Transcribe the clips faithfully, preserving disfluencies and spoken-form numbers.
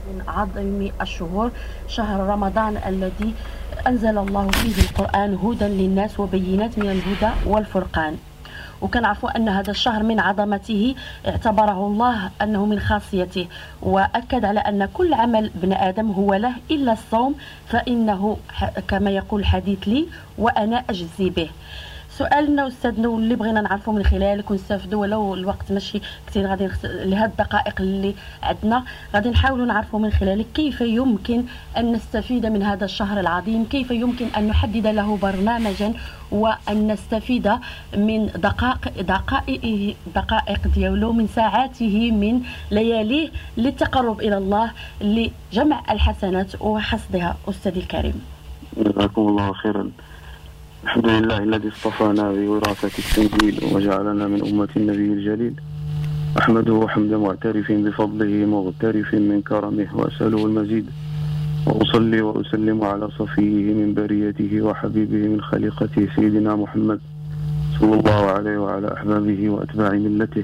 من أعظم الشهور، شهر رمضان الذي أنزل الله فيه القرآن هدى للناس وبينات من الهدى والفرقان. وكنعرفوا أن هذا الشهر من عظمته اعتبره الله أنه من خاصيته، وأكد على أن كل عمل ابن آدم هو له إلا الصوم، فإنه كما يقول الحديث لي وأنا أجزي به. سؤالنا أستاذنا واللي بغينا نعرفه من خلالك ونستافدوا ولو الوقت ماشي كثير غادي لهذه الدقائق اللي عندنا، غادي نحاولوا نعرفوا من خلالك كيف يمكن أن نستفيد من هذا الشهر العظيم، كيف يمكن أن نحدد له برنامجا وأن نستفيد من دقائق دقائق دقائق ديالو، من ساعاته، من لياليه للتقرب إلى الله، لجمع الحسنات وحصدها. أستاذي الكريم، جزاكم الله خيرا. الحمد لله الذي اصطفانا بوراثة التنزيل وجعلنا من أمة النبي الجليل، أحمده حمد معترف بفضله مغترف من كرمه، وأسأله المزيد، وأصلي وأسلم على صفيه من بريته وحبيبه من خليقته سيدنا محمد صلى الله عليه وعلى أحبابه وأتباع ملته.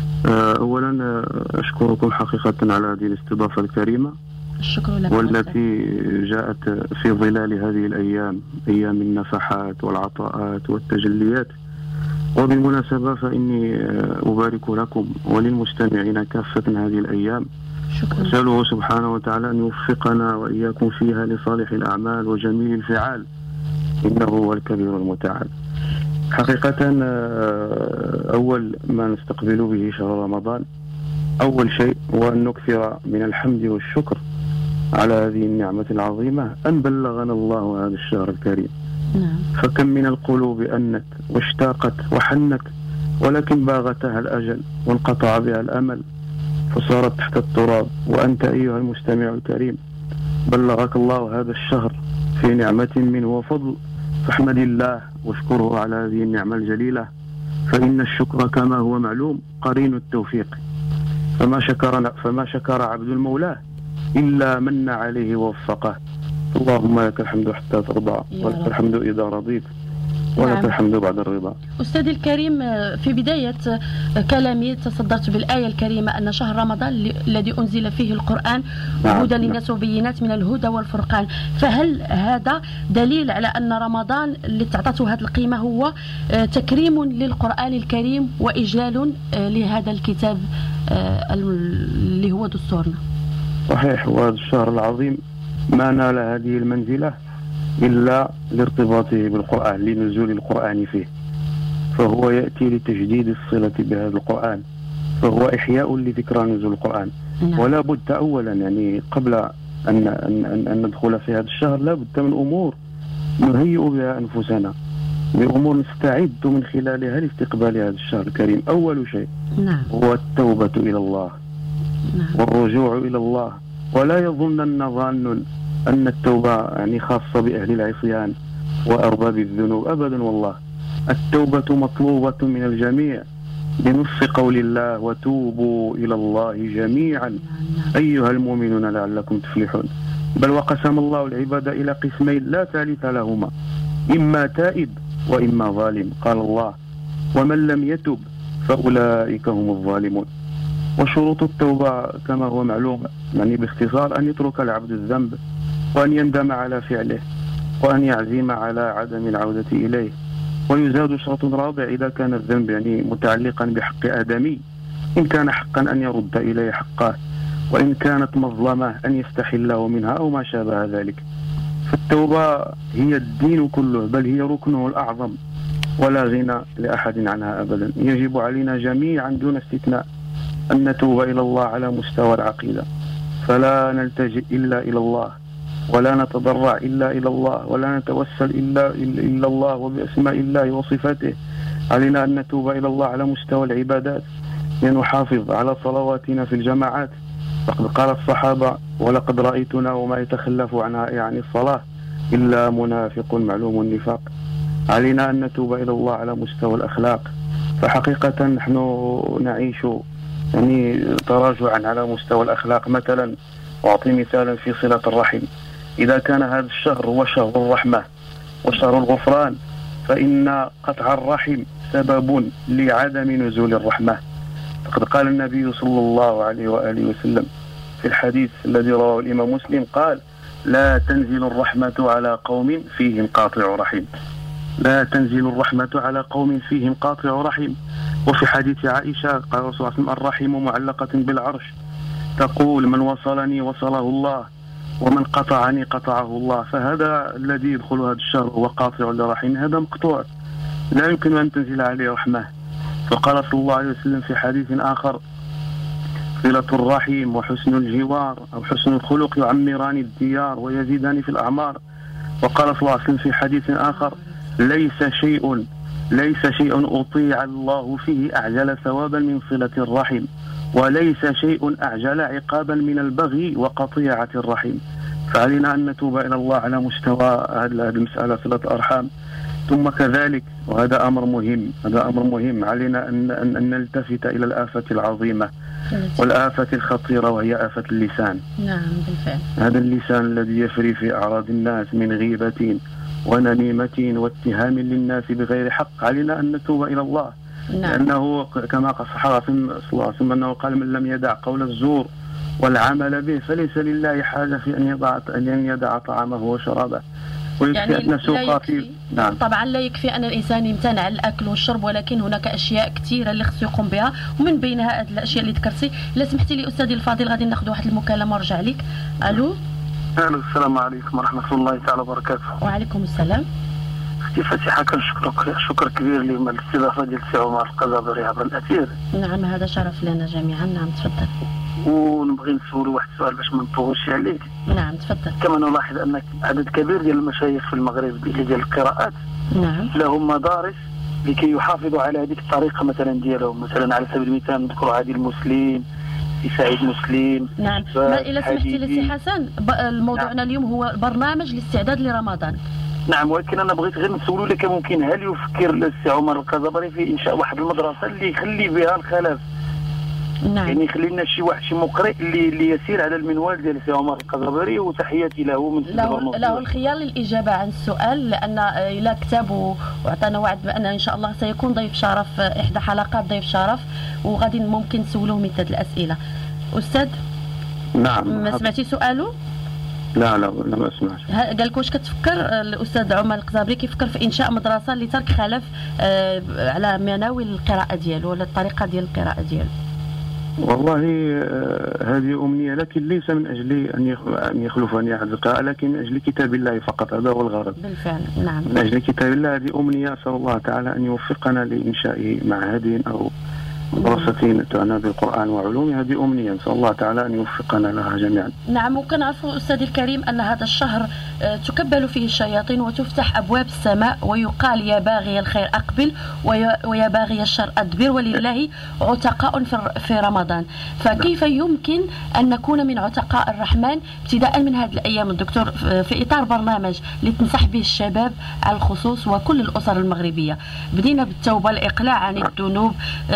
أولا أشكركم حقيقة على هذه الاستضافة الكريمة، الشكر لك، والتي جاءت في ظلال هذه الأيام، أيام النفحات والعطاءات والتجليات. وبالمناسبة فإني أبارك لكم وللمستمعين كافة هذه الأيام، أسأله سبحانه وتعالى أن يوفقنا وإياكم فيها لصالح الأعمال وجميل الفعال، إنه هو الكبير المتعال. حقيقة أول ما نستقبل به شهر رمضان، أول شيء هو أن نكثر من الحمد والشكر على هذه النعمة العظيمة أن بلغنا الله هذا الشهر الكريم. فكم من القلوب أنت واشتاقت وحنت، ولكن باغتها الأجل وانقطع بها الأمل فصارت تحت التراب، وأنت أيها المستمع الكريم بلغك الله هذا الشهر في نعمة منه وفضل، فاحمد الله واشكره على هذه النعمة الجليلة، فإن الشكر كما هو معلوم قرين التوفيق، فما شكر فما شكر عبد المولاه إلا من عليه ووفقه. اللهم لك الحمد حتى ترضى، ولك الحمد إذا رضيت، ولك نعم. الحمد بعد الرضا. أستاذي الكريم، في بداية كلامي تصدرت بالآية الكريمة أن شهر رمضان الذي أنزل فيه القرآن هدى نعم. للناس وبينات من الهدى والفرقان، فهل هذا دليل على أن رمضان اللي تعطته هذه القيمة هو تكريم للقرآن الكريم وإجلال لهذا الكتاب اللي هو دستورنا؟ صحيح، وهذا الشهر العظيم ما نال هذه المنزلة إلا لارتباطه بالقرآن، لنزول القرآن فيه، فهو يأتي لتجديد الصلة بهذا القرآن، فهو إحياء لذكرى نزول القرآن. نعم. ولا بد أولا يعني قبل أن, أن, أن ندخل في هذا الشهر لا بد من أمور نهيئ بها أنفسنا، بأمور نستعد من خلالها لاستقبال هذا الشهر الكريم. أول شيء نعم. هو التوبة إلى الله نعم. والرجوع إلى الله، ولا يظنن ظان أن التوبة يعني خاصة بأهل العصيان وأرباب الذنوب، أبدا والله، التوبة مطلوبة من الجميع بنص قول الله وتوبوا إلى الله جميعا أيها المؤمنون لعلكم تفلحون. بل وقسم الله العباد إلى قسمين لا ثالث لهما، إما تائب وإما ظالم. قال الله ومن لم يتب فأولئك هم الظالمون. وشروط التوبة كما هو معلوم يعني باختصار أن يترك العبد الذنب، وأن يندم على فعله، وأن يعزم على عدم العودة إليه. ويزاد شرط رابع إذا كان الذنب يعني متعلقا بحق آدمي، إن كان حقا أن يرد إليه حقه، وإن كانت مظلمة أن يستحله منها أو ما شابه ذلك. فالتوبة هي الدين كله، بل هي ركنه الأعظم ولا غنى لأحد عنها أبدا. يجب علينا جميعا دون استثناء أن نتوب إلى الله على مستوى العقيدة، فلا نلتجئ إلا إلى الله، ولا نتضرع إلا إلى الله، ولا نتوسل إلا إلا الله وبأسماء الله وصفاته. علينا أن نتوب إلى الله على مستوى العبادات، لنحافظ على صلواتنا في الجماعات، فقد قال الصحابة ولقد رأيتنا وما يتخلف عنها يعني الصلاة إلا منافق معلوم النفاق. علينا أن نتوب إلى الله على مستوى الأخلاق، فحقيقة نحن نعيش يعني تراجعا على مستوى الأخلاق. مثلا أعطي مثالا في صلة الرحم، إذا كان هذا الشهر هو شهر الرحمة وشهر الغفران، فإن قطع الرحم سبب لعدم نزول الرحمة. فقد قال النبي صلى الله عليه وآله وسلم في الحديث الذي رواه الإمام مسلم قال: لا تنزل الرحمة على قوم فيهم قاطع رحم. لا تنزل الرحمة على قوم فيهم قاطع رحم. وفي حديث عائشة قال رسول الله صلى الله عليه وسلم: الرحم معلقة بالعرش تقول: من وصلني وصله الله ومن قطعني قطعه الله. فهذا الذي يدخل هذا الشهر هو قاطع لرحم، هذا مقطوع لا يمكن أن تنزل عليه رحمة. فقال صلى الله عليه وسلم في حديث آخر: صلة الرحم وحسن الجوار أو حسن الخلق يعمران الديار ويزيدان في الأعمار. وقال صلى الله عليه وسلم في حديث آخر: ليس شيء ليس شيء أطيع الله فيه أعجل ثوابا من صلة الرحم، وليس شيء أعجل عقابا من البغي وقطيعة الرحم. فعلينا أن نتوب إلى الله على مستوى هذه المسألة صلة الأرحام. ثم كذلك، وهذا أمر مهم هذا أمر مهم علينا أن, أن, أن نلتفت إلى الآفة العظيمة والآفة الخطيرة، وهي آفة اللسان. نعم بالفعل. هذا اللسان الذي يفري في أعراض الناس من غيبة ونميمة واتهام للناس بغير حق. علينا أن نتوب إلى الله. نعم. لأنه كما قال الصحابة صلى الله عليه وسلم أنه قال: من لم يدع قول الزور والعمل به فليس لله حاجة في أن يضع أن يدع طعامه وشرابه. يعني لا يكفي. نعم. طبعا لا يكفي أن الإنسان يمتنع عن الأكل والشرب، ولكن هناك أشياء كثيرة اللي خصو يقوم بها، ومن بينها هذه الأشياء اللي ذكرتي. إلا سمحتي لي أستاذي الفاضل غادي ناخذ واحد المكالمة ونرجع لك. ألو. ألو، السلام عليكم ورحمة الله تعالى وبركاته. وعليكم السلام. أختي فتيحة، كنشكرك شكر كبير لما الاستضافة ديال السي عمر القزابري عبر الأثير. نعم هذا شرف لنا جميعا. نعم تفضل. ونبغي نسولو واحد السؤال باش ما نطولش عليك. نعم تفضل. كما نلاحظ أن عدد كبير ديال المشايخ في المغرب ديال القراءات نعم لهم مدارس لكي يحافظوا على هذيك الطريقة مثلا ديالهم. مثلا على سبيل المثال نذكر عادل مسلم، في سعيد مسلم. نعم. ما إلا سمحتي لي سي حسن، الموضوعنا نعم. اليوم هو برنامج الاستعداد لرمضان. نعم، ولكن انا بغيت غير نسولو لك ممكن هل يفكر السي عمر القزابري في انشاء واحد المدرسه اللي يخلي بها الخلاف؟ نعم. يعني يخلي لنا شي واحد شي مقرئ اللي اللي يسير على المنوال ديال السي عمر القزابري. وتحياتي له من له, له الخيار للاجابه عن السؤال، لان الى كتاب وعطانا وعد بان ان شاء الله سيكون ضيف شرف احدى حلقات ضيف شرف، وغادي ممكن نسولوه مثل هذه الاسئله. استاذ. نعم. ما سمعتي سؤاله؟ لا لا لا ما سمعتش. قال لك واش كتفكر الاستاذ عمر القزابري كيفكر في انشاء مدرسه لترك خلف آه على مناوي القراءه ديالو ولا الطريقه ديال القراءه ديالو؟ والله آه هذه امنيه، لكن ليس من اجل ان ان يخلفني احد القراءه، لكن من اجل كتاب الله فقط. هذا هو الغرض. بالفعل. نعم. من اجل كتاب الله. هذه امنيه، اسال الله تعالى ان يوفقنا لانشاء معهد او مدرسة تعنى بالقرآن وعلومه. هذه أمنية، نسأل الله تعالى أن يوفقنا لها جميعا. نعم. وكنعرفوا أستاذي الكريم أن هذا الشهر تكبل فيه الشياطين وتفتح أبواب السماء، ويقال: يا باغي الخير أقبل ويا باغي الشر أدبر، ولله عتقاء في رمضان. فكيف يمكن أن نكون من عتقاء الرحمن ابتداء من هذه الأيام الدكتور في إطار برنامج لتنصح به الشباب على الخصوص وكل الأسر المغربية؟ بدينا بالتوبة، الإقلاع عن الذنوب.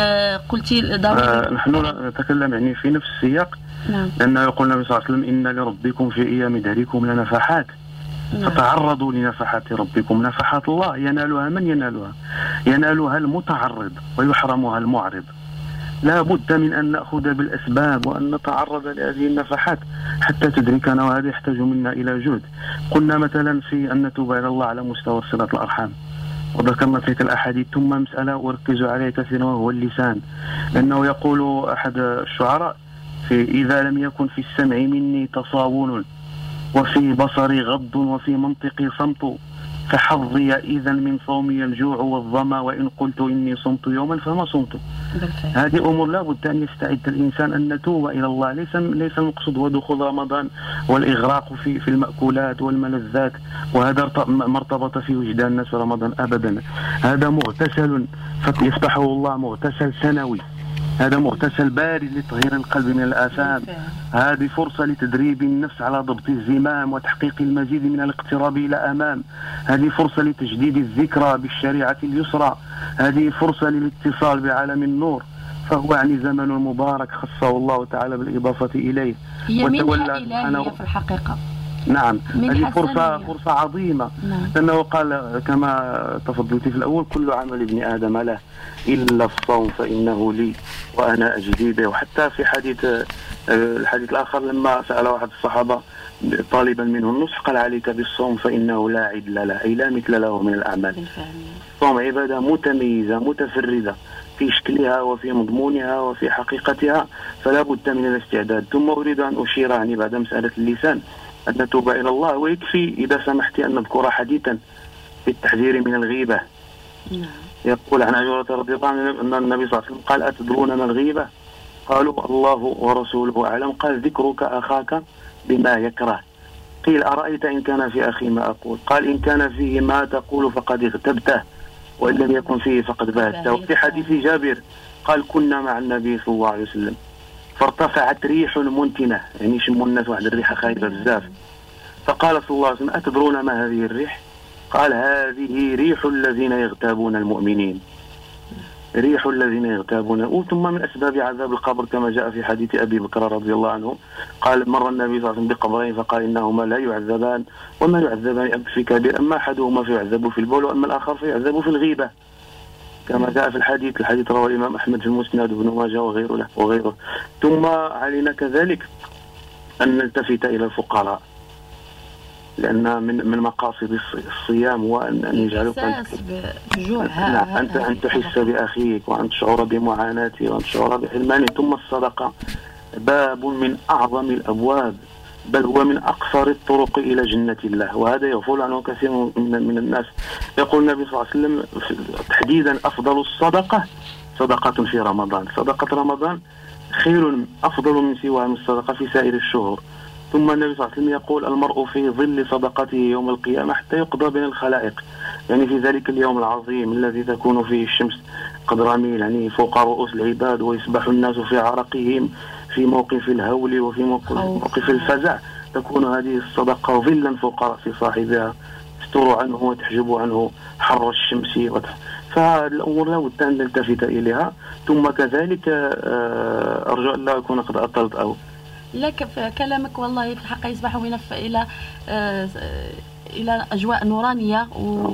قلتي ضروري. آه نحن نتكلم يعني في نفس السياق. نعم. لأنه يقول النبي صلى الله عليه وسلم: إن لربكم في أيام دهركم لنفحات. نعم. فتعرضوا لنفحات ربكم. نفحات الله ينالها من ينالها؟ ينالها المتعرض ويحرمها المعرض. لا بد من أن نأخذ بالأسباب وأن نتعرض لهذه النفحات حتى تدركنا، وهذا يحتاج منا إلى جهد. قلنا مثلا في أن نتوب إلى الله على مستوى صلة الأرحام، وذكرنا تلك الأحاديث. ثم مسألة وركزوا عليها كثيرا وهو اللسان، لأنه يقول أحد الشعراء: في إذا لم يكن في السمع مني تصاون وفي بصري غض وفي منطقي صمت فحظي إذا من صومي الجوع والظما وإن قلت إني صمت يوما فما صمت. هذه أمور لا بد أن يستعد الإنسان أن نتوب إلى الله. ليس ليس المقصود هو دخول رمضان والإغراق في في المأكولات والملذات، وهذا مرتبط في وجدان الناس في رمضان أبدا. هذا مغتسل يفتحه الله، مغتسل سنوي. هذا مغتسل بارد لتطهير القلب من الآثام. هذه فرصة لتدريب النفس على ضبط الزمام وتحقيق المزيد من الاقتراب إلى أمام. هذه فرصة لتجديد الذكرى بالشريعة اليسرى. هذه فرصة للاتصال بعالم النور. فهو يعني زمن مبارك خصه الله تعالى بالإضافة إليه. هي منحة إلهية في الحقيقة. نعم، هذه فرصة حسنية. فرصة عظيمة. نعم. لأنه قال كما تفضلت في الأول: كل عمل ابن آدم له إلا الصوم فإنه لي وأنا أجزي به. وحتى في حديث الحديث الآخر لما سأل واحد الصحابة طالبا منه النصح قال: عليك بالصوم فإنه لا عدل له، أي لا مثل له من الأعمال. الصوم عبادة متميزة متفردة في شكلها وفي مضمونها وفي حقيقتها، فلا بد من الاستعداد. ثم أريد أن أشير يعني بعد مسألة اللسان أن نتوب إلى الله، ويكفي إذا سمحت أن نذكر حديثا في التحذير من الغيبة. يقول عن أبي هريرة رضي الله عنه أن النبي صلى الله عليه وسلم قال: أتدرون ما الغيبة؟ قالوا: الله ورسوله أعلم. قال: ذكرك أخاك بما يكره. قيل: أرأيت إن كان في أخي ما أقول؟ قال: إن كان فيه ما تقول فقد اغتبته، وإن لم يكن فيه فقد بهته. وفي حديث جابر قال: كنا مع النبي صلى الله عليه وسلم فارتفعت ريح منتنة، يعني شموا الناس واحد الريحة خايبة بزاف، فقال صلى الله عليه وسلم: أتدرون ما هذه الريح؟ قال: هذه ريح الذين يغتابون المؤمنين، ريح الذين يغتابون. ثم من أسباب عذاب القبر كما جاء في حديث أبي بكر رضي الله عنه قال: مر النبي صلى الله عليه وسلم بقبرين فقال: إنهما لا يعذبان وما يعذبان في كبير، أما أحدهما فيعذب في البول وأما الآخر فيعذب في الغيبة، كما جاء في الحديث. الحديث رواه الإمام أحمد في المسند وابن ماجه وغيره وغيره. ثم علينا كذلك أن نلتفت إلى الفقراء، لأن من من مقاصد الصيام وأن يجعلك أنت أن تحس بأخيك وأن تشعر بمعاناته وأن تشعر بحرمانه. ثم الصدقة باب من أعظم الأبواب، بل هو من أقصر الطرق إلى جنة الله، وهذا يغفل عنه كثير من, من الناس. يقول النبي صلى الله عليه وسلم تحديدا: أفضل الصدقة صدقة في رمضان. صدقة رمضان خير أفضل من سواها من الصدقة في سائر الشهور. ثم النبي صلى الله عليه وسلم يقول: المرء في ظل صدقته يوم القيامة حتى يقضى بين الخلائق، يعني في ذلك اليوم العظيم الذي تكون فيه الشمس قدر ميل يعني فوق رؤوس العباد، ويسبح الناس في عرقهم في موقف الهول وفي موقف الفزع، تكون هذه الصدقة ظلا فوق رأس صاحبها تستر عنه وتحجب عنه حر الشمس. فهذه الأمور لا بد أن نلتفت إليها. ثم كذلك أرجو أن لا أكون قد أطلت أو لك في كلامك والله في الحقيقة يصبح وينف إلى آه إلى أجواء نورانية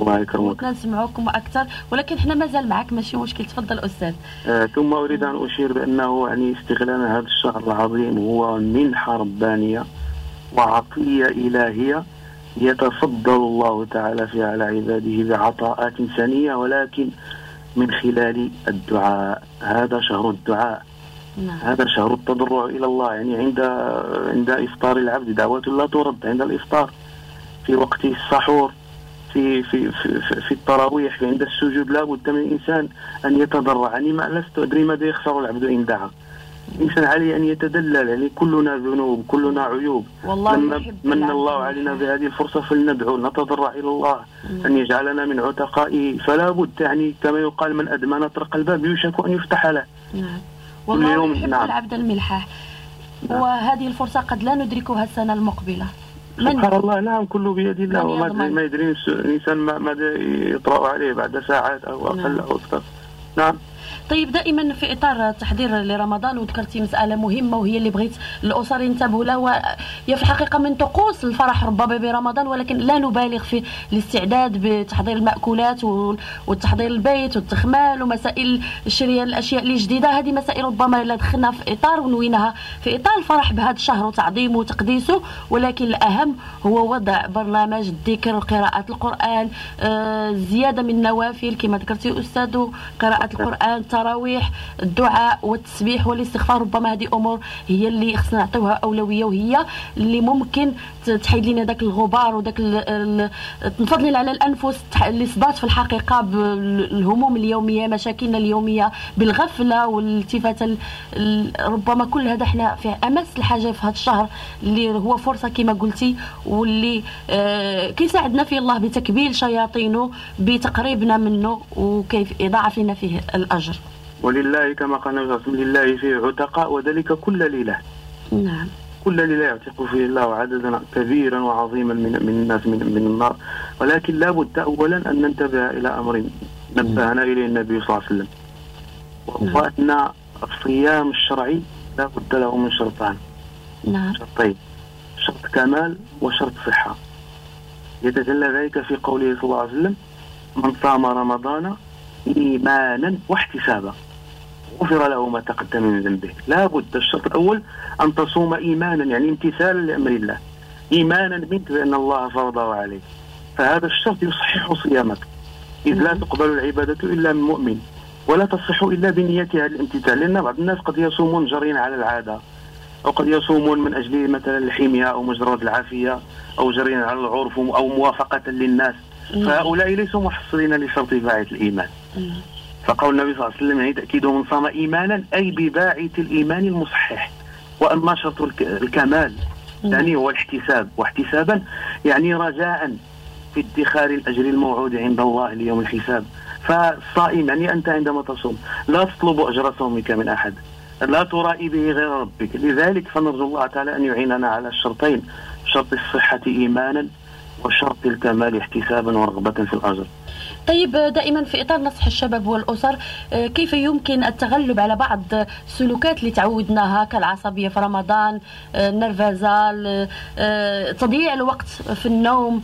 ونسمعكم أكثر، ولكن إحنا مازال معك ماشي مشكل. تفضل أستاذ. آه ثم أريد أن أشير بأنه يعني استغلال هذا الشهر العظيم هو منحة ربانية وعطية إلهية يتفضل الله تعالى فيها على عباده بعطاءات سنية، ولكن من خلال الدعاء. هذا شهر الدعاء. نعم. هذا شهر التضرع إلى الله، يعني عند عند إفطار العبد دعوة لا ترد، عند الإفطار، في وقت السحور، في في في, في التراويح، عند السجود، لا بد من الإنسان أن يتضرع. يعني ما لست أدري ماذا يخسر العبد إن دعا. الإنسان عليه أن يتدلل، يعني كلنا ذنوب كلنا عيوب، لما من الله علينا بهذه الفرصة فلندعو نتضرع إلى الله مم. أن يجعلنا من عتقائه. فلا بد يعني كما يقال: من أدمن طرق الباب يوشك أن يفتح له. نعم. والله يحب نعم. العبد الملحح. نعم. وهذه الفرصة قد لا ندركها السنة المقبلة. سبحان الله. نعم، كله بيد الله، وما ما يدري الإنسان ماذا يطرأ عليه بعد ساعات أو أقل نعم. أو أكثر. نعم. طيب، دائما في اطار التحضير لرمضان وذكرتي مساله مهمه وهي اللي بغيت الاسر ينتبهوا لها، وهي في الحقيقه من طقوس الفرح ربما برمضان، ولكن لا نبالغ في الاستعداد بتحضير المأكولات والتحضير البيت والتخمال ومسائل الشراء الاشياء اللي جديده. هذه مسائل ربما لا دخلنا في اطار ونويناها في اطار الفرح بهذا الشهر وتعظيمه وتقديسه، ولكن الاهم هو وضع برنامج الذكر، قراءه القران، آه زياده من النوافل كما ذكرتي استاذ، قراءه القران، التراويح، الدعاء والتسبيح والاستغفار. ربما هذه امور هي اللي خصنا نعطيوها اولويه، وهي اللي ممكن تحيد لنا داك الغبار وداك تنفض على الانفس اللي صدات في الحقيقه بالهموم اليوميه، مشاكلنا اليوميه، بالغفله والالتفات. ربما كل هذا احنا في امس الحاجه في هذا الشهر اللي هو فرصه كما قلتي، واللي آه كيساعدنا فيه الله بتكبيل شياطينه، بتقريبنا منه، وكيف يضاعف لنا فيه الاجر. ولله كما قال النبي لله فيه عتقاء وذلك كل ليلة. نعم. كل ليلة يعتق فيه الله عددا كبيرا وعظيما من من الناس من من النار، ولكن لا بد أولا أن ننتبه إلى أمر نبهنا إليه النبي صلى الله عليه وسلم، وهو أن الصيام الشرعي لا بد له من شرطان. نعم. شرطين. شرط كمال وشرط صحة. يتجلى ذلك في قوله صلى الله عليه وسلم: من صام رمضان إيمانا واحتسابا غفر له ما تقدم من ذنبه. لا بد الشرط الأول أن تصوم إيمانا، يعني امتثالا لأمر الله، إيمانا منك بأن الله فرضه عليك، فهذا الشرط يصحح صيامك، إذ لا تقبل العبادة إلا من مؤمن، ولا تصح إلا بنيتها الامتثال. لأن بعض الناس قد يصومون جارين على العادة، أو قد يصومون من أجل مثلا الحمية أو مجرد العافية، أو جارين على العرف أو موافقة للناس، فهؤلاء ليسوا محصلين لشرط باعث الإيمان. فقول النبي صلى الله عليه وسلم يعني تأكيد من صام إيمانا أي بباعث الإيمان المصحح. وأما شرط الكمال يعني هو الاحتساب، واحتسابا يعني رجاء في ادخار الأجر الموعود عند الله ليوم الحساب. فالصائم يعني أنت عندما تصوم لا تطلب أجر صومك من أحد، لا ترائي به غير ربك، لذلك فنرجو الله تعالى أن يعيننا على الشرطين، شرط الصحة إيمانا وشرط الكمال احتسابا ورغبة في الأجر. طيب، دائما في إطار نصح الشباب والأسر، كيف يمكن التغلب على بعض السلوكات اللي تعودناها كالعصبية في رمضان، النرفزة، تضييع الوقت في النوم،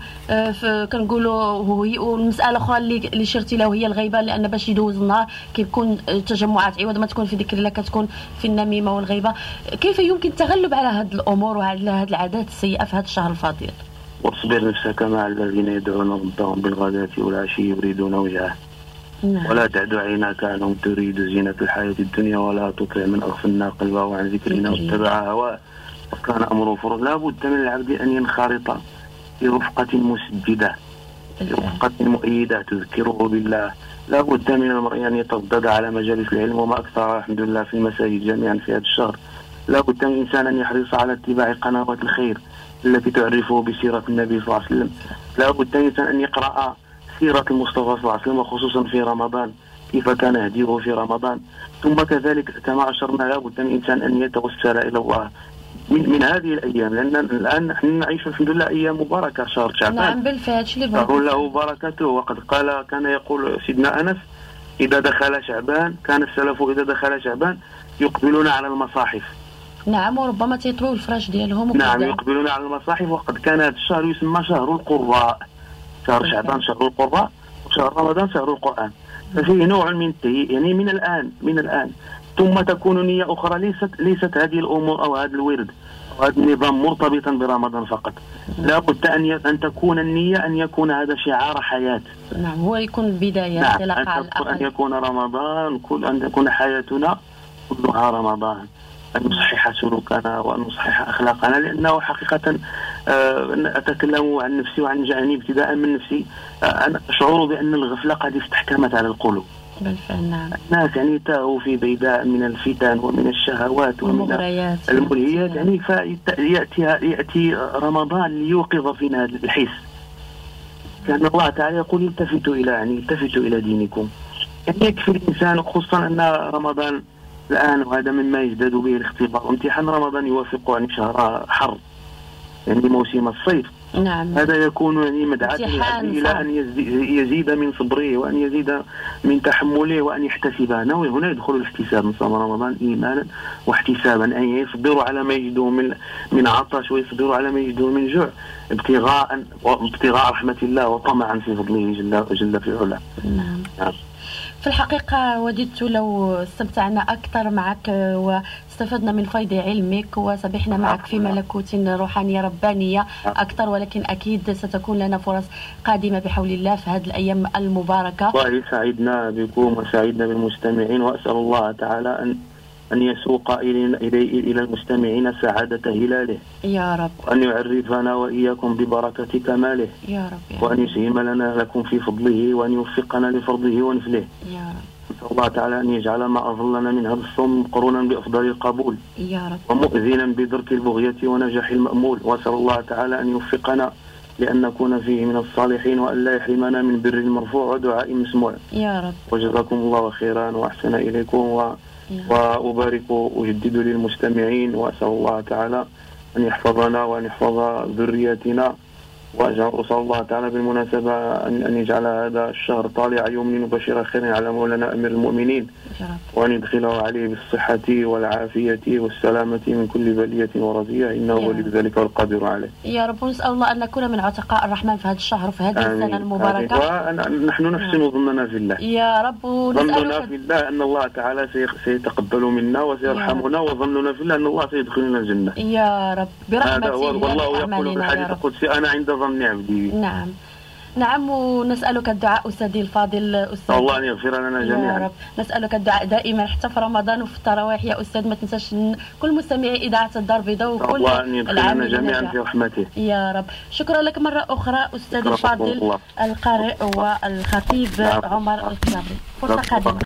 كنقولوا والمسألة أخرى اللي شرتي له هي الغيبة، لأن باش يدوز النهار كيكون تجمعات عوض ما تكون في ذكر الله كتكون في النميمة والغيبة. كيف يمكن التغلب على هذه الأمور وعلى هذه العادات السيئة في هذا الشهر الفضيل؟ واصبر نفسك مع الذين يدعون ربهم بالغداة والعشي يريدون وجهه نعم. ولا تعد عيناك عنهم تريد زينة الحياة الدنيا ولا تطع من أغفلنا قلبه عن ذكرنا واتبع هواه وكان أمره فرطا. لا بد من العبد أن ينخرط في رفقة مسددة، في رفقة مؤيدة تذكره بالله. لا بد من المرء أن يتردد على مجالس العلم، وما أكثر الحمد لله في المساجد جميعا في هذا الشهر. لا بد من الإنسان أن يحرص على اتباع قنوات الخير التي تعرفه بسيرة النبي صلى الله عليه وسلم. لا بد من الإنسان أن يقرأ سيرة المصطفى صلى الله عليه وسلم، وخصوصا في رمضان كيف كان هديه في رمضان. ثم كذلك كما أشرنا لا بد من الإنسان أن يتوسل إلى الله من, من هذه الأيام، لأن الآن نحن نعيش الحمد لله أيام مباركة، شهر شعبان نعم بالفعل شهر له بركته. وقد قال كان يقول سيدنا أنس: إذا دخل شعبان كان السلف إذا دخل شعبان يقبلون على المصاحف. نعم، وربما تيطوي الفراش ديالهم. نعم، يقبلون على المصاحف. وقد كان هذا الشهر يسمى شهر القراء، شهر شعبان شهر القراء، وشهر رمضان شهر القرآن. ففيه نوع من التهيئ يعني من الآن من الآن ثم تكون نية أخرى، ليست ليست هذه الأمور أو هذا الورد أو هذا النظام مرتبطا برمضان فقط. لا بد أن أن تكون النية أن يكون هذا شعار حياة. نعم، هو يكون البداية. نعم، أن, أن يكون رمضان كل أن تكون حياتنا كلها رمضان، أن نصحح سلوكنا وأن نصحح أخلاقنا. لأنه حقيقة أتكلم عن نفسي وعن جانب ابتداء من نفسي، أنا أشعر بأن الغفلة قد استحكمت على القلوب. بالفعل نعم. الناس يعني تاهوا في بيداء من الفتن ومن الشهوات ومن الملهيات، يعني فيأتي يأتي رمضان ليوقظ فينا هذا الحس. كان الله تعالى يقول: التفتوا إلى يعني التفتوا إلى دينكم. يعني يكفي الإنسان، خصوصا أن رمضان الآن وهذا مما يزداد به الاختبار، وامتحان رمضان يوافق يعني شهر حر يعني موسم الصيف. نعم. هذا يكون يعني مدعاة إلى أن يزيد من صبره وأن يزيد من تحمله وأن يحتسب. هنا يدخل الاحتساب من صوم رمضان إيمانا واحتسابا، أن يصبروا على ما يجدوا من من عطش ويصبروا على ما يجدوا من جوع، ابتغاء ابتغاء رحمة الله وطمعا في فضله جل جل في علاه. نعم. نعم. في الحقيقة وددت لو استمتعنا أكثر معك واستفدنا من فيض علمك وسبحنا معك في ملكوت روحانية ربانية أكثر، ولكن أكيد ستكون لنا فرص قادمة بحول الله في هذه الأيام المباركة. والله سعيدنا بكم وسعيدنا بالمستمعين، وأسأل الله تعالى أن أن يسوق إلى إلى المستمعين سعادة هلاله يا رب، وأن يعرفنا وإياكم ببركة كماله يا رب، وأن يسهم لنا لكم في فضله وأن يوفقنا لفرضه ونفله يا رب. نسأل الله تعالى أن يجعل ما أظلنا من هذا الصوم قرونا بأفضل القبول يا رب، ومؤذنا بدرك البغية ونجاح المأمول. وأسأل الله تعالى أن يوفقنا لأن نكون فيه من الصالحين وأن لا يحرمنا من بر المرفوع ودعاء مسموع يا رب. وجزاكم الله خيرا وأحسن إليكم و وأبارك وأجدد للمستمعين، وأسأل الله تعالى أن يحفظنا وأن يحفظ ذريتنا وأسأل الله تعالى بالمناسبة أن يجعل هذا الشهر طالع يوم وبشير خير على مولانا أمير المؤمنين، وأن يدخله عليه بالصحة والعافية والسلامة من كل بلية ورزية، إنه ولي ذلك والقادر عليه. يا رب، ونسأل الله أن نكون من عتقاء الرحمن في هذا الشهر وفي هذه السنة المباركة. ونحن نحسن ظننا في الله يا رب، ظننا في الله أن الله تعالى سيتقبل منا وسيرحمنا، وظننا في الله أن الله سيدخلنا الجنة يا رب برحمته. والله يقول في الحديث القدسي: أنا عند ظن عبدي. نعم نعم. ونسألك الدعاء أستاذي الفاضل أستاذ، الله أن يغفر لنا جميعا. يا رب، نسألك الدعاء دائما حتى في رمضان وفي التراويح يا أستاذ. ما تنساش كل مستمعي إذاعة الدار البيضاء وكل الله أن يدخلنا جميعا في رحمته يا رب. شكرا لك مرة أخرى أستاذ الفاضل القارئ والخطيب عمر الكرابي. فرصة قادمة.